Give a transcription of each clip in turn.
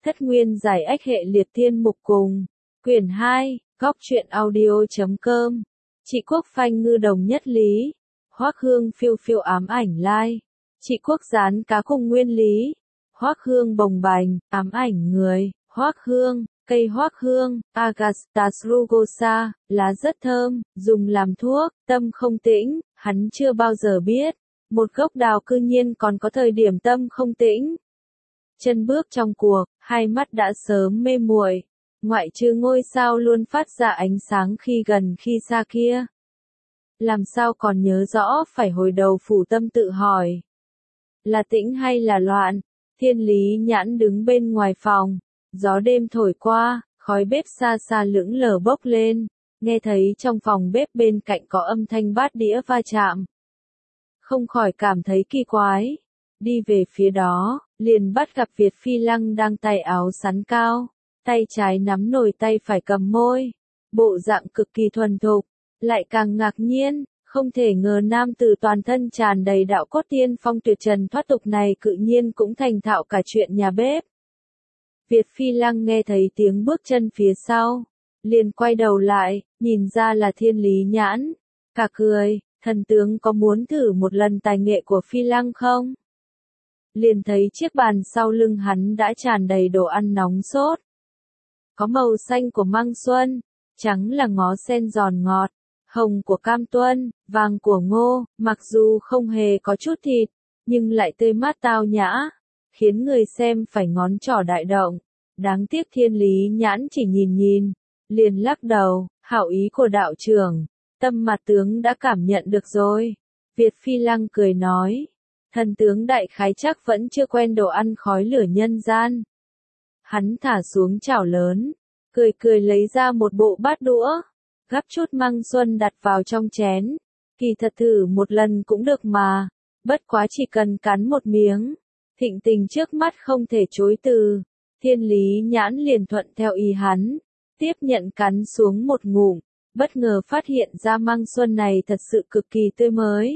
Thất nguyên giải ách hệ liệt thiên mục cùng. Quyển 2, góc truyện audio.com. Chị Quốc phanh ngư đồng nhất lý. Hoác Hương phiêu phiêu ám ảnh lai. Chị Quốc dán cá cùng nguyên lý. Hoác Hương bồng bềnh, ám ảnh người. Hoác Hương, cây hoác hương, Agastas rugosa, lá rất thơm, dùng làm thuốc, tâm không tĩnh, hắn chưa bao giờ biết. Một gốc đào cư nhiên còn có thời điểm tâm không tĩnh. Chân bước trong cuộc, hai mắt đã sớm mê muội, ngoại trừ ngôi sao luôn phát ra ánh sáng khi gần khi xa kia. Làm sao còn nhớ rõ phải hồi đầu phủ tâm tự hỏi. Là tĩnh hay là loạn? Thiên Lý Nhãn đứng bên ngoài phòng, gió đêm thổi qua, khói bếp xa xa lững lờ bốc lên, nghe thấy trong phòng bếp bên cạnh có âm thanh bát đĩa va chạm. Không khỏi cảm thấy kỳ quái, đi về phía đó, liền bắt gặp Việt Phi Lăng đang tay áo sắn cao, tay trái nắm nồi tay phải cầm môi, bộ dạng cực kỳ thuần thục, lại càng ngạc nhiên, không thể ngờ nam tử toàn thân tràn đầy đạo cốt tiên phong tuyệt trần thoát tục này cự nhiên cũng thành thạo cả chuyện nhà bếp. Việt Phi Lăng nghe thấy tiếng bước chân phía sau, liền quay đầu lại, nhìn ra là Thiên Lý Nhãn, cả cười, thần tướng có muốn thử một lần tài nghệ của Phi Lăng không? Liền thấy chiếc bàn sau lưng hắn đã tràn đầy đồ ăn nóng sốt. Có màu xanh của măng xuân, trắng là ngó sen giòn ngọt, hồng của cam tuân, vàng của ngô, mặc dù không hề có chút thịt, nhưng lại tươi mát tao nhã, khiến người xem phải ngón trỏ đại động. Đáng tiếc Thiên Lý Nhãn chỉ nhìn, liền lắc đầu, hảo ý của đạo trưởng, tâm mặt tướng đã cảm nhận được rồi. Việt Phi Lăng cười nói, thần tướng đại khái chắc vẫn chưa quen đồ ăn khói lửa nhân gian. Hắn thả xuống chảo lớn, cười lấy ra một bộ bát đũa, gắp chút măng xuân đặt vào trong chén. Kỳ thật thử một lần cũng được mà, bất quá chỉ cần cắn một miếng, thịnh tình trước mắt không thể chối từ. Thiên Lý Nhãn liền thuận theo ý hắn, tiếp nhận cắn xuống một ngụm, bất ngờ phát hiện ra măng xuân này thật sự cực kỳ tươi mới.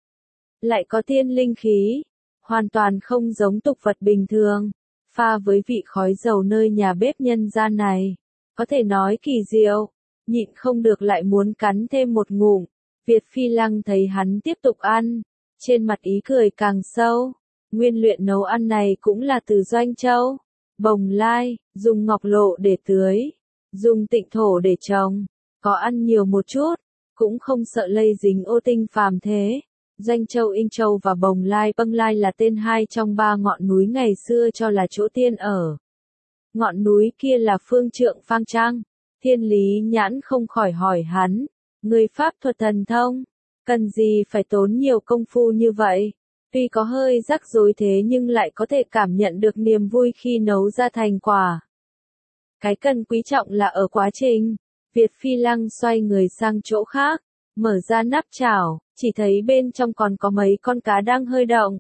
Lại có tiên linh khí, hoàn toàn không giống tục vật bình thường, pha với vị khói dầu nơi nhà bếp nhân gian này, có thể nói kỳ diệu, nhịn không được lại muốn cắn thêm một ngụm. Việt Phi Lăng thấy hắn tiếp tục ăn, trên mặt ý cười càng sâu, nguyên luyện nấu ăn này cũng là từ Doanh Châu, Bồng Lai, dùng ngọc lộ để tưới, dùng tịnh thổ để trồng, có ăn nhiều một chút, cũng không sợ lây dính ô tinh phàm thế. Doanh Châu, Inh Châu và Bồng Lai. Bâng Lai là tên hai trong ba ngọn núi ngày xưa cho là chỗ tiên ở. Ngọn núi kia là phương trượng Phang Trang. Thiên Lý Nhãn không khỏi hỏi hắn, người pháp thuật thần thông, cần gì phải tốn nhiều công phu như vậy? Tuy có hơi rắc rối thế nhưng lại có thể cảm nhận được niềm vui khi nấu ra thành quả. Cái cần quý trọng là ở quá trình. Việt Phi Lăng xoay người sang chỗ khác, mở ra nắp chảo, chỉ thấy bên trong còn có mấy con cá đang hơi động,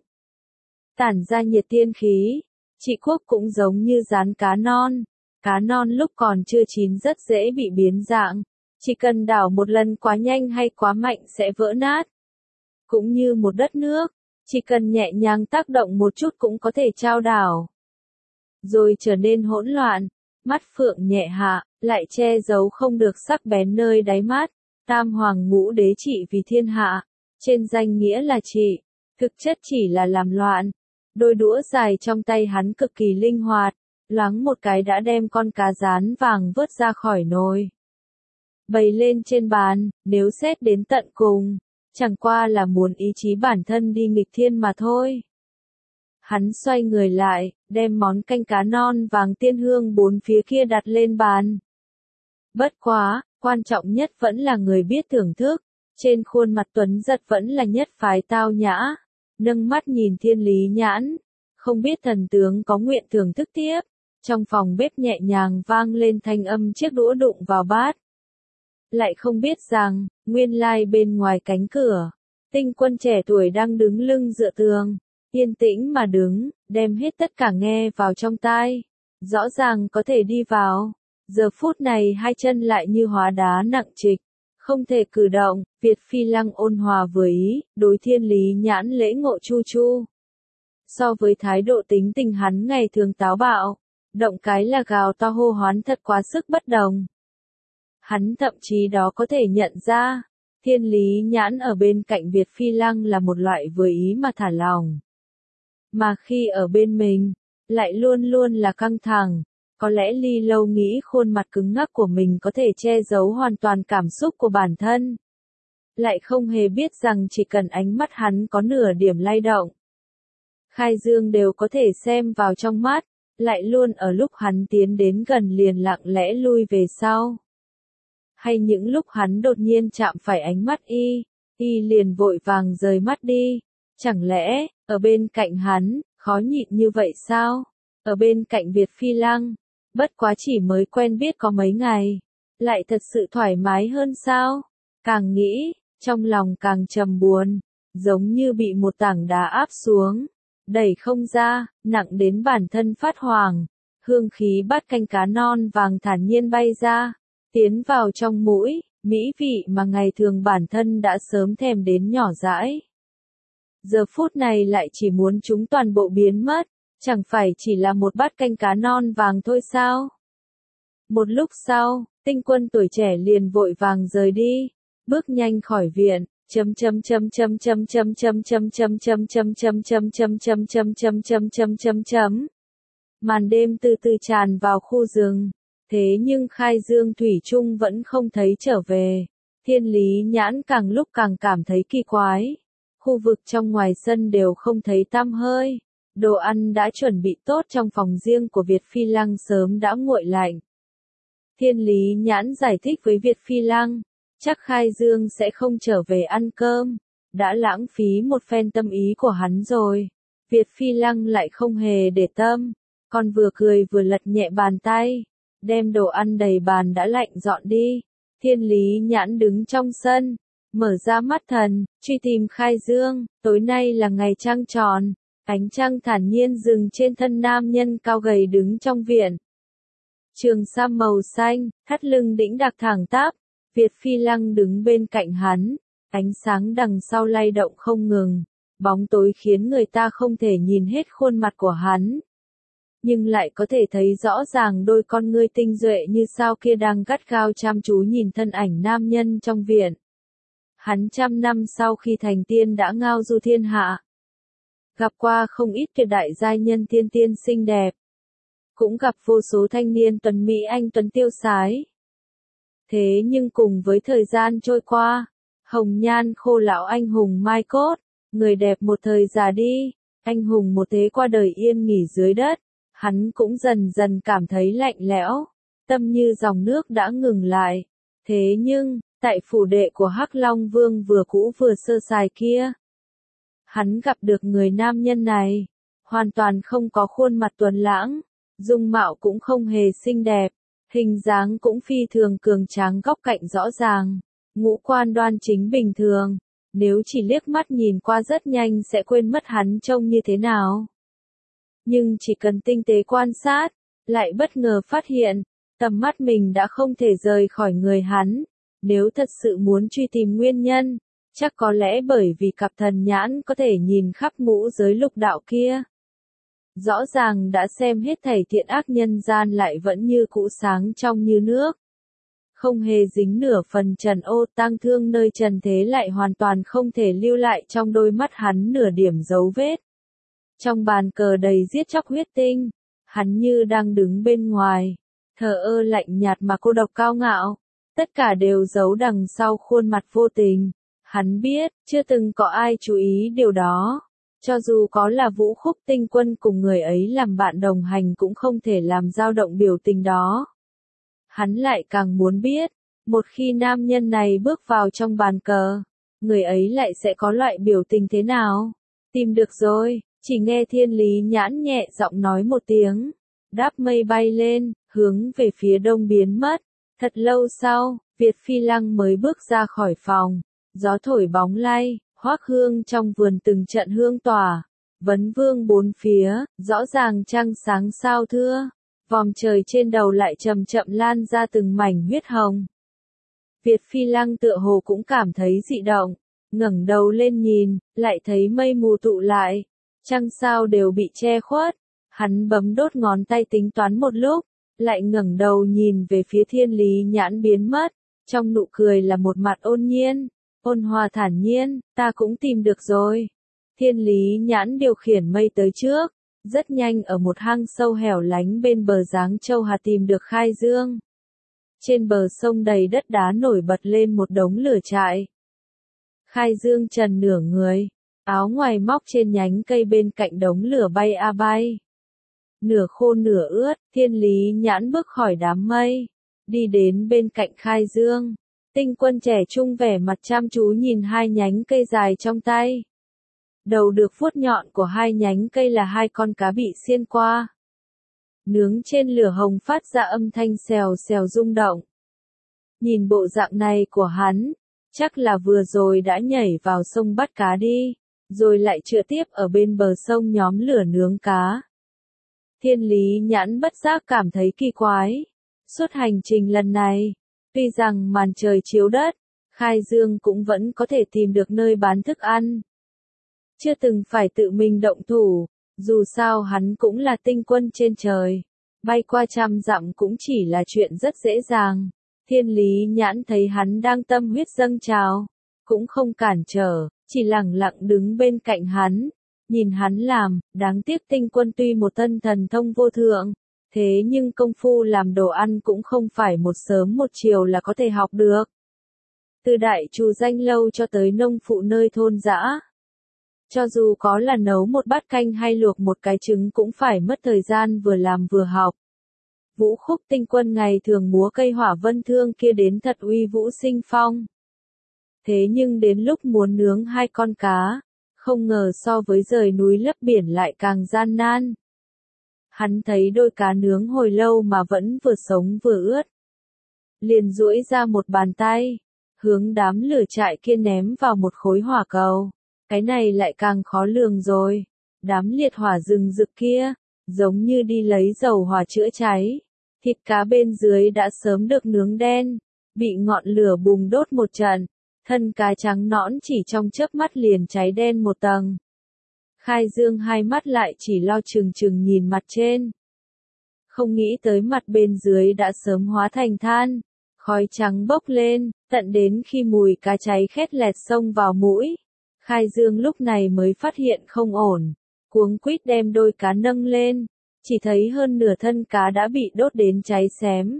tản ra nhiệt tiên khí. Chị Quốc cũng giống như rán cá non lúc còn chưa chín rất dễ bị biến dạng, chỉ cần đảo một lần quá nhanh hay quá mạnh sẽ vỡ nát. Cũng như một đất nước, chỉ cần nhẹ nhàng tác động một chút cũng có thể chao đảo, rồi trở nên hỗn loạn. Mắt phượng nhẹ hạ, lại che giấu không được sắc bén nơi đáy mắt. Tam hoàng ngũ đế trị vì thiên hạ, trên danh nghĩa là trị, thực chất chỉ là làm loạn. Đôi đũa dài trong tay hắn cực kỳ linh hoạt, loáng một cái đã đem con cá rán vàng vớt ra khỏi nồi, bày lên trên bàn. Nếu xét đến tận cùng, chẳng qua là muốn ý chí bản thân đi nghịch thiên mà thôi. Hắn xoay người lại, đem món canh cá non vàng tiên hương bốn phía kia đặt lên bàn. Bất quá, quan trọng nhất vẫn là người biết thưởng thức. Trên khuôn mặt tuấn giật vẫn là nhất phái tao nhã, nâng mắt nhìn Thiên Lý Nhãn, không biết thần tướng có nguyện thưởng thức tiếp. Trong phòng bếp nhẹ nhàng vang lên thanh âm chiếc đũa đụng vào bát. Lại không biết rằng, nguyên lai bên ngoài cánh cửa, tinh quân trẻ tuổi đang đứng lưng dựa tường, yên tĩnh mà đứng, đem hết tất cả nghe vào trong tai. Rõ ràng có thể đi vào, giờ phút này hai chân lại như hóa đá nặng trịch, không thể cử động. Việt Phi Lăng ôn hòa vừa ý, đối Thiên Lý Nhãn lễ ngộ chu chu. So với thái độ tính tình hắn ngày thường táo bạo, Động cái là gào to hô hoán thật quá sức bất đồng. Hắn thậm chí đó có thể nhận ra, Thiên Lý Nhãn ở bên cạnh Việt Phi Lăng là một loại vừa ý mà thả lỏng. Mà khi ở bên mình, lại luôn luôn là căng thẳng. Có lẽ Ly Lâu nghĩ khuôn mặt cứng ngắc của mình có thể che giấu hoàn toàn cảm xúc của bản thân. Lại không hề biết rằng chỉ cần ánh mắt hắn có nửa điểm lay động, Khai Dương đều có thể xem vào trong mắt, lại luôn ở lúc hắn tiến đến gần liền lặng lẽ lui về sau. Hay những lúc hắn đột nhiên chạm phải ánh mắt y liền vội vàng rời mắt đi. Chẳng lẽ, ở bên cạnh hắn, khó nhịn như vậy sao? Ở bên cạnh Việt Phi Lăng, bất quá chỉ mới quen biết có mấy ngày, lại thật sự thoải mái hơn sao? Càng nghĩ, trong lòng càng trầm buồn, giống như bị một tảng đá áp xuống, đẩy không ra, nặng đến bản thân phát hoảng. Hương khí bát canh cá non vàng thản nhiên bay ra, tiến vào trong mũi, mỹ vị mà ngày thường bản thân đã sớm thèm đến nhỏ dãi. Giờ phút này lại chỉ muốn chúng toàn bộ biến mất, chẳng phải chỉ là một bát canh cá non vàng thôi sao? Một lúc sau, Tinh Quân tuổi trẻ liền vội vàng rời đi, bước nhanh khỏi viện. Màn đêm từ từ tràn vào khu rừng, thế nhưng Khai Dương thủy chung vẫn không thấy trở về. Thiên Lý Nhãn càng lúc càng cảm thấy kỳ quái. Khu vực trong ngoài sân đều không thấy tăm hơi. Đồ ăn đã chuẩn bị tốt trong phòng riêng của Việt Phi Lăng sớm đã nguội lạnh. Thiên Lý Nhãn giải thích với Việt Phi Lăng, chắc Khai Dương sẽ không trở về ăn cơm, đã lãng phí một phen tâm ý của hắn rồi. Việt Phi Lăng lại không hề để tâm, còn vừa cười vừa lật nhẹ bàn tay, đem đồ ăn đầy bàn đã lạnh dọn đi. Thiên Lý Nhãn đứng trong sân, mở ra mắt thần, truy tìm Khai Dương. Tối nay là ngày trăng tròn, ánh trăng thản nhiên dừng trên thân nam nhân cao gầy đứng trong viện. Trường sam màu xanh, thắt lưng đĩnh đạc thẳng tắp. Việt Phi Lăng đứng bên cạnh hắn, ánh sáng đằng sau lay động không ngừng, bóng tối khiến người ta không thể nhìn hết khuôn mặt của hắn. Nhưng lại có thể thấy rõ ràng đôi con ngươi tinh duệ như sao kia đang gắt gao chăm chú nhìn thân ảnh nam nhân trong viện. Hắn trăm năm sau khi thành tiên đã ngao du thiên hạ. Gặp qua không ít tuyệt đại giai nhân tiên tiên xinh đẹp. Cũng gặp vô số thanh niên tuấn mỹ anh tuấn tiêu sái. Thế nhưng cùng với thời gian trôi qua, hồng nhan khô lão anh hùng mai cốt, người đẹp một thời già đi, anh hùng một thế qua đời yên nghỉ dưới đất, hắn cũng dần dần cảm thấy lạnh lẽo, tâm như dòng nước đã ngừng lại. Thế nhưng, tại phủ đệ của Hắc Long Vương vừa cũ vừa sơ sài kia, hắn gặp được người nam nhân này, hoàn toàn không có khuôn mặt tuấn lãng, dung mạo cũng không hề xinh đẹp. Hình dáng cũng phi thường cường tráng góc cạnh rõ ràng, ngũ quan đoan chính bình thường, nếu chỉ liếc mắt nhìn qua rất nhanh sẽ quên mất hắn trông như thế nào. Nhưng chỉ cần tinh tế quan sát, lại bất ngờ phát hiện, tầm mắt mình đã không thể rời khỏi người hắn. Nếu thật sự muốn truy tìm nguyên nhân, chắc có lẽ bởi vì cặp thần nhãn có thể nhìn khắp ngũ giới lục đạo kia. Rõ ràng đã xem hết thảy thiện ác nhân gian lại vẫn như cũ sáng trong như nước. Không hề dính nửa phần trần ô tang thương nơi trần thế lại hoàn toàn không thể lưu lại trong đôi mắt hắn nửa điểm dấu vết. Trong bàn cờ đầy giết chóc huyết tinh, hắn như đang đứng bên ngoài, thờ ơ lạnh nhạt mà cô độc cao ngạo. Tất cả đều giấu đằng sau khuôn mặt vô tình. Hắn biết, chưa từng có ai chú ý điều đó. Cho dù có là Vũ Khúc Tinh Quân cùng người ấy làm bạn đồng hành cũng không thể làm dao động biểu tình đó. Hắn lại càng muốn biết, một khi nam nhân này bước vào trong bàn cờ, người ấy lại sẽ có loại biểu tình thế nào? Tìm được rồi, chỉ nghe Thiên Lý Nhãn nhẹ giọng nói một tiếng, đáp mây bay lên, hướng về phía đông biến mất. Thật lâu sau, Việt Phi Lăng mới bước ra khỏi phòng, gió thổi bóng lay. Hoác hương trong vườn từng trận hương tỏa, vấn vương bốn phía, rõ ràng trăng sáng sao thưa, vòm trời trên đầu lại chậm chậm lan ra từng mảnh huyết hồng. Việt Phi Lăng tựa hồ cũng cảm thấy dị động, ngẩng đầu lên nhìn, lại thấy mây mù tụ lại, trăng sao đều bị che khuất, Hắn bấm đốt ngón tay tính toán một lúc, lại ngẩng đầu nhìn về phía Thiên Lý Nhãn biến mất, trong nụ cười là một mặt ôn nhiên, ôn hòa thản nhiên, ta cũng tìm được rồi. Thiên Lý Nhãn điều khiển mây tới trước, rất nhanh ở một hang sâu hẻo lánh bên bờ Giáng Châu Hà tìm được Khai Dương. Trên bờ sông đầy đất đá nổi bật lên một đống lửa trại. Khai Dương trần nửa người, áo ngoài móc trên nhánh cây bên cạnh đống lửa bay a bay. Nửa khô nửa ướt, Thiên Lý Nhãn bước khỏi đám mây, đi đến bên cạnh Khai Dương. Tinh Quân trẻ trung vẻ mặt chăm chú nhìn hai nhánh cây dài trong tay. Đầu được vuốt nhọn của hai nhánh cây là hai con cá bị xiên qua. Nướng trên lửa hồng phát ra âm thanh xèo xèo rung động. Nhìn bộ dạng này của hắn, chắc là vừa rồi đã nhảy vào sông bắt cá đi, rồi lại chữa tiếp ở bên bờ sông nhóm lửa nướng cá. Thiên Lý Nhãn bất giác cảm thấy kỳ quái. Suốt hành trình lần này, tuy rằng màn trời chiếu đất, Khai Dương cũng vẫn có thể tìm được nơi bán thức ăn. Chưa từng phải tự mình động thủ, dù sao hắn cũng là tinh quân trên trời. Bay qua trăm dặm cũng chỉ là chuyện rất dễ dàng. Thiên Lý Nhãn thấy hắn đang tâm huyết dâng trào, cũng không cản trở, chỉ lặng lặng đứng bên cạnh hắn, nhìn hắn làm. Đáng tiếc tinh quân tuy một thân thần thông vô thượng, thế nhưng công phu làm đồ ăn cũng không phải một sớm một chiều là có thể học được. Từ đại trù danh lâu cho tới nông phụ nơi thôn dã, cho dù có là nấu một bát canh hay luộc một cái trứng cũng phải mất thời gian vừa làm vừa học. Vũ Khúc tinh quân ngày thường múa cây hỏa vân thương kia đến thật uy vũ sinh phong. Thế nhưng đến lúc muốn nướng hai con cá, không ngờ so với rời núi lấp biển lại càng gian nan. Hắn thấy đôi cá nướng hồi lâu mà vẫn vừa sống vừa ướt. Liền duỗi ra một bàn tay, hướng đám lửa trại kia ném vào một khối hỏa cầu. Cái này lại càng khó lường rồi. Đám liệt hỏa rừng rực kia, giống như đi lấy dầu hỏa chữa cháy. Thịt cá bên dưới đã sớm được nướng đen, bị ngọn lửa bùng đốt một trận. Thân cá trắng nõn chỉ trong chớp mắt liền cháy đen một tầng. Khai Dương hai mắt lại chỉ lo chừng chừng nhìn mặt trên. Không nghĩ tới mặt bên dưới đã sớm hóa thành than, khói trắng bốc lên, tận đến khi mùi cá cháy khét lẹt xông vào mũi. Khai Dương lúc này mới phát hiện không ổn, cuống quýt đem đôi cá nâng lên, chỉ thấy hơn nửa thân cá đã bị đốt đến cháy xém.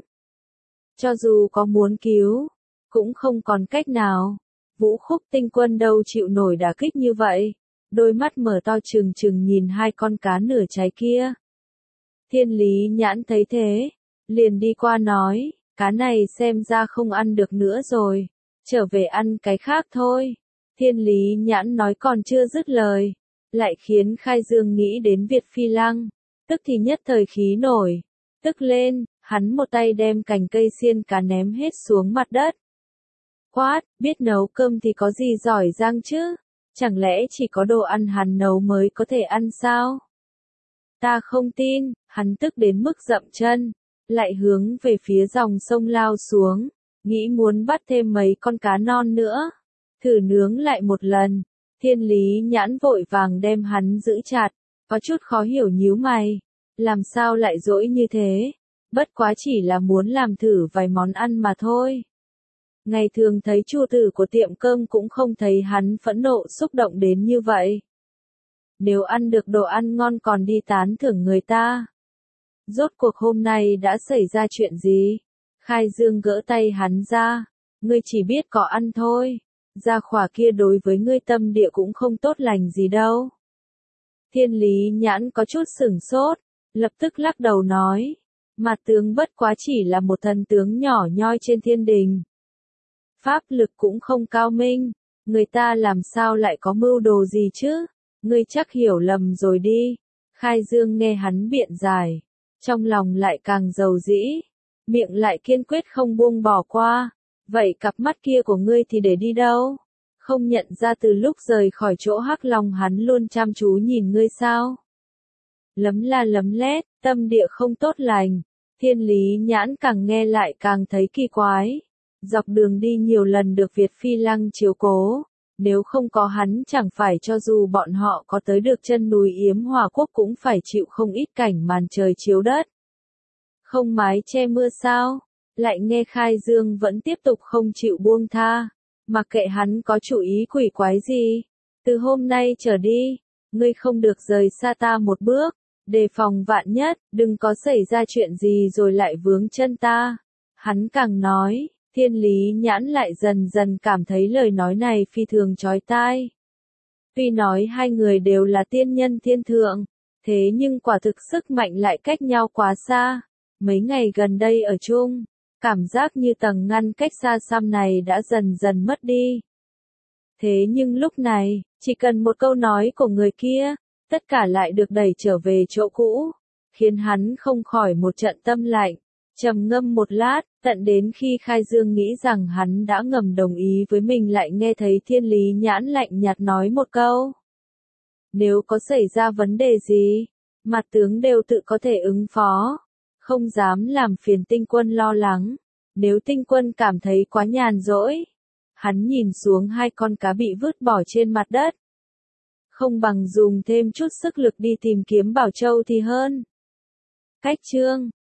Cho dù có muốn cứu, cũng không còn cách nào. Vũ Khúc tinh quân đâu chịu nổi đả kích như vậy, đôi mắt mở to trừng trừng nhìn hai con cá nửa cháy kia. Thiên Lý Nhãn thấy thế, liền đi qua nói, cá này xem ra không ăn được nữa rồi, trở về ăn cái khác thôi. Thiên Lý Nhãn nói còn chưa dứt lời, lại khiến Khai Dương nghĩ đến Việt Phi Lăng, tức thì nhất thời khí nổi, tức lên, hắn một tay đem cành cây xiên cá ném hết xuống mặt đất. Quát, biết nấu cơm thì có gì giỏi giang chứ, chẳng lẽ chỉ có đồ ăn hắn nấu mới có thể ăn sao? Ta không tin, hắn tức đến mức dậm chân, lại hướng về phía dòng sông lao xuống, nghĩ muốn bắt thêm mấy con cá non nữa, thử nướng lại một lần. Thiên Lý Nhãn vội vàng đem hắn giữ chặt, có chút khó hiểu nhíu mày, làm sao lại dỗi như thế, bất quá chỉ là muốn làm thử vài món ăn mà thôi. Ngày thường thấy chủ tử của tiệm cơm cũng không thấy hắn phẫn nộ xúc động đến như vậy. Nếu ăn được đồ ăn ngon còn đi tán thưởng người ta. Rốt cuộc hôm nay đã xảy ra chuyện gì? Khai Dương gỡ tay hắn ra. Ngươi chỉ biết có ăn thôi. Gia khỏa kia đối với ngươi tâm địa cũng không tốt lành gì đâu. Thiên Lý Nhãn có chút sửng sốt, lập tức lắc đầu nói. Mặt tướng bất quá chỉ là một thần tướng nhỏ nhoi trên thiên đình. Pháp lực cũng không cao minh, người ta làm sao lại có mưu đồ gì chứ? Ngươi chắc hiểu lầm rồi đi. Khai Dương nghe hắn biện giải, trong lòng lại càng dầu dĩ, miệng lại kiên quyết không buông bỏ qua. Vậy cặp mắt kia của ngươi thì để đi đâu? Không nhận ra từ lúc rời khỏi chỗ Hắc Long hắn luôn chăm chú nhìn ngươi sao? Lấm la lấm lét, tâm địa không tốt lành. Thiên Lý Nhãn càng nghe lại càng thấy kỳ quái. Dọc đường đi nhiều lần được Việt Phi Lăng chiếu cố, Nếu không có hắn chẳng phải cho dù bọn họ có tới được chân núi Yếm Hòa Quốc cũng phải chịu không ít cảnh màn trời chiếu đất. Không mái che mưa sao? Lại nghe Khai Dương vẫn tiếp tục không chịu buông tha. Mặc kệ hắn có chủ ý quỷ quái gì. Từ hôm nay trở đi, ngươi không được rời xa ta một bước. Đề phòng vạn nhất, đừng có xảy ra chuyện gì rồi lại vướng chân ta. Hắn càng nói, Thiên Lý Nhãn lại dần dần cảm thấy lời nói này phi thường chói tai. Tuy nói hai người đều là tiên nhân thiên thượng, thế nhưng quả thực sức mạnh lại cách nhau quá xa. Mấy ngày gần đây ở chung, cảm giác như tầng ngăn cách xa xăm này đã dần dần mất đi. Thế nhưng lúc này, chỉ cần một câu nói của người kia, tất cả lại được đẩy trở về chỗ cũ, khiến hắn không khỏi một trận tâm lạnh. Trầm ngâm một lát, tận đến khi Khai Dương nghĩ rằng hắn đã ngầm đồng ý với mình lại nghe thấy Thiên Lý Nhãn lạnh nhạt nói một câu. Nếu có xảy ra vấn đề gì, mặt tướng đều tự có thể ứng phó, không dám làm phiền tinh quân lo lắng. Nếu tinh quân cảm thấy quá nhàn rỗi, hắn nhìn xuống hai con cá bị vứt bỏ trên mặt đất. Không bằng dùng thêm chút sức lực đi tìm kiếm Bảo Châu thì hơn. Cách chương